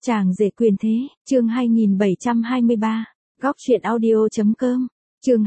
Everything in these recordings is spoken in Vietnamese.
Chàng rể quyền thế, chương 2723, góc truyện audio.com, chương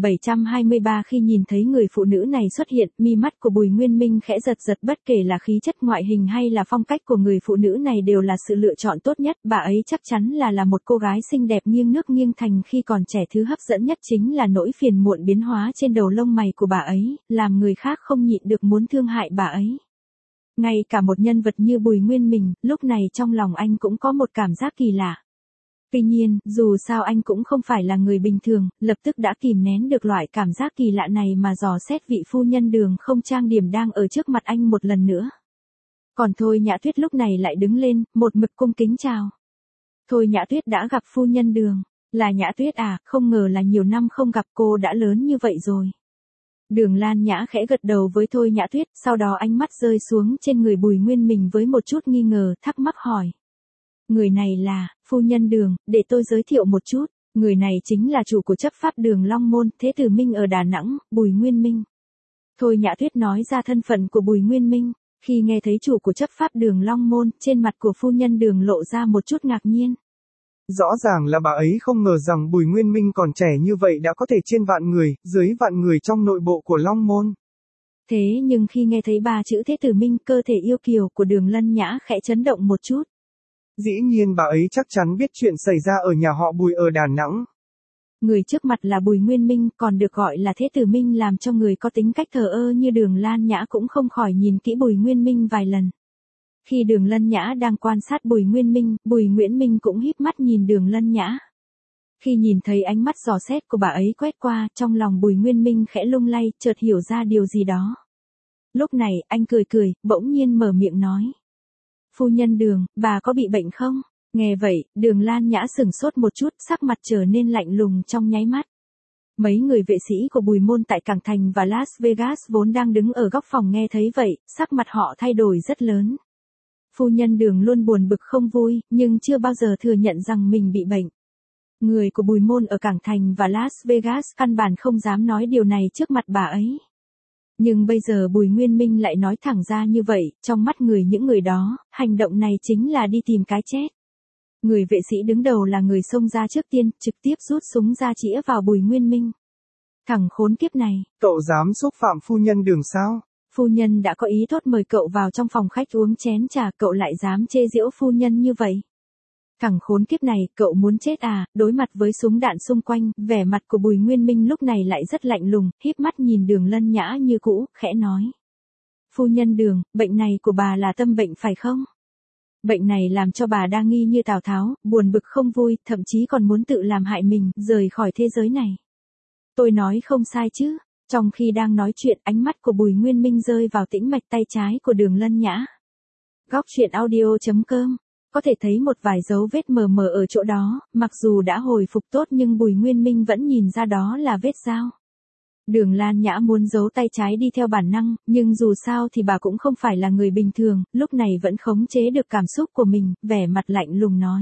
2723 khi nhìn thấy người phụ nữ này xuất hiện, mi mắt của Bùi Nguyên Minh khẽ giật giật bất kể là khí chất ngoại hình hay là phong cách của người phụ nữ này đều là sự lựa chọn tốt nhất, bà ấy chắc chắn là một cô gái xinh đẹp nghiêng nước nghiêng thành khi còn trẻ, thứ hấp dẫn nhất chính là nỗi phiền muộn biến hóa trên đầu lông mày của bà ấy, làm người khác không nhịn được muốn thương hại bà ấy. Ngay cả một nhân vật như Bùi Nguyên Minh, lúc này trong lòng anh cũng có một cảm giác kỳ lạ. Tuy nhiên, dù sao anh cũng không phải là người bình thường, lập tức đã kìm nén được loại cảm giác kỳ lạ này mà dò xét vị phu nhân Đường không trang điểm đang ở trước mặt anh một lần nữa. Còn Thôi Nhã Tuyết lúc này lại đứng lên, một mực cung kính chào. Thôi Nhã Tuyết đã gặp phu nhân Đường. Là Nhã Tuyết à, không ngờ là nhiều năm không gặp cô đã lớn như vậy rồi. Đường Lan Nhã khẽ gật đầu với Thôi Nhã Tuyết, sau đó ánh mắt rơi xuống trên người Bùi Nguyên Minh với một chút nghi ngờ, thắc mắc hỏi. Người này là, phu nhân Đường, để tôi giới thiệu một chút, người này chính là chủ của chấp pháp đường Long Môn, Thế Tử Minh ở Đà Nẵng, Bùi Nguyên Minh. Thôi Nhã Tuyết nói ra thân phận của Bùi Nguyên Minh, khi nghe thấy chủ của chấp pháp đường Long Môn, trên mặt của phu nhân Đường lộ ra một chút ngạc nhiên. Rõ ràng là bà ấy không ngờ rằng Bùi Nguyên Minh còn trẻ như vậy đã có thể trên vạn người, dưới vạn người trong nội bộ của Long Môn. Thế nhưng khi nghe thấy ba chữ Thế Tử Minh, cơ thể yêu kiều của Đường Lân Nhã khẽ chấn động một chút. Dĩ nhiên bà ấy chắc chắn biết chuyện xảy ra ở nhà họ Bùi ở Đà Nẵng. Người trước mặt là Bùi Nguyên Minh, còn được gọi là Thế Tử Minh, làm cho người có tính cách thờ ơ như Đường Lan Nhã cũng không khỏi nhìn kỹ Bùi Nguyên Minh vài lần. Khi Đường Lân Nhã đang quan sát Bùi Nguyên Minh, Bùi Nguyễn Minh cũng híp mắt nhìn Đường Lân Nhã. Khi nhìn thấy ánh mắt dò xét của bà ấy quét qua, trong lòng Bùi Nguyên Minh khẽ lung lay, chợt hiểu ra điều gì đó. Lúc này, anh cười cười, bỗng nhiên mở miệng nói. Phu nhân Đường, bà có bị bệnh không? Nghe vậy, Đường Lan Nhã sửng sốt một chút, sắc mặt trở nên lạnh lùng trong nháy mắt. Mấy người vệ sĩ của Bùi Môn tại Cảng Thành và Las Vegas vốn đang đứng ở góc phòng nghe thấy vậy, sắc mặt họ thay đổi rất lớn. Phu nhân Đường luôn buồn bực không vui, nhưng chưa bao giờ thừa nhận rằng mình bị bệnh. Người của Bùi Môn ở Cảng Thành và Las Vegas căn bản không dám nói điều này trước mặt bà ấy. Nhưng bây giờ Bùi Nguyên Minh lại nói thẳng ra như vậy, trong mắt những người đó, hành động này chính là đi tìm cái chết. Người vệ sĩ đứng đầu là người xông ra trước tiên, trực tiếp rút súng ra chĩa vào Bùi Nguyên Minh. Thằng khốn kiếp này. Cậu dám xúc phạm phu nhân Đường sao? Phu nhân đã có ý tốt mời cậu vào trong phòng khách uống chén trà, cậu lại dám chê giễu phu nhân như vậy. Thằng khốn kiếp này, cậu muốn chết à? Đối mặt với súng đạn xung quanh, vẻ mặt của Bùi Nguyên Minh lúc này lại rất lạnh lùng, híp mắt nhìn Đường Lân Nhã như cũ, khẽ nói. Phu nhân Đường, bệnh này của bà là tâm bệnh phải không? Bệnh này làm cho bà đa nghi như Tào Tháo, buồn bực không vui, thậm chí còn muốn tự làm hại mình, rời khỏi thế giới này. Tôi nói không sai chứ? Trong khi đang nói chuyện, ánh mắt của Bùi Nguyên Minh rơi vào tĩnh mạch tay trái của Đường Lân Nhã. Góc truyện audio.com, có thể thấy một vài dấu vết mờ mờ ở chỗ đó, mặc dù đã hồi phục tốt nhưng Bùi Nguyên Minh vẫn nhìn ra đó là vết dao. Đường Lan Nhã muốn giấu tay trái đi theo bản năng, nhưng dù sao thì bà cũng không phải là người bình thường, lúc này vẫn khống chế được cảm xúc của mình, vẻ mặt lạnh lùng nói.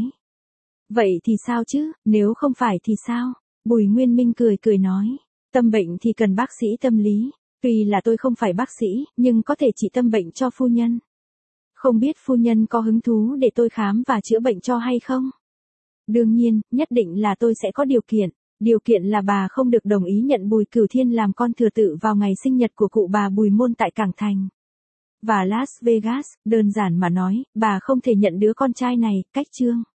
Vậy thì sao chứ, nếu không phải thì sao? Bùi Nguyên Minh cười cười nói. Tâm bệnh thì cần bác sĩ tâm lý, tuy là tôi không phải bác sĩ, nhưng có thể trị tâm bệnh cho phu nhân. Không biết phu nhân có hứng thú để tôi khám và chữa bệnh cho hay không? Đương nhiên, nhất định là tôi sẽ có điều kiện. Điều kiện là bà không được đồng ý nhận Bùi Cửu Thiên làm con thừa tự vào ngày sinh nhật của cụ bà Bùi Môn tại Cảng Thành và Las Vegas. Đơn giản mà nói, bà không thể nhận đứa con trai này, cách chương.